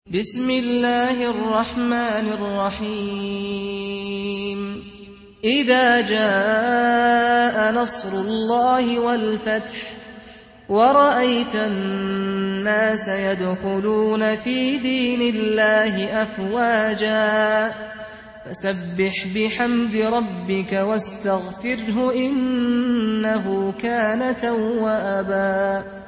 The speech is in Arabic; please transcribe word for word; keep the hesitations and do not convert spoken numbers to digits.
بسم الله الرحمن الرحيم إذا جاء نصر الله والفتح ورأيت الناس يدخلون في دين الله أفواجا فسبح بحمد ربك واستغفره إنه كان توابا.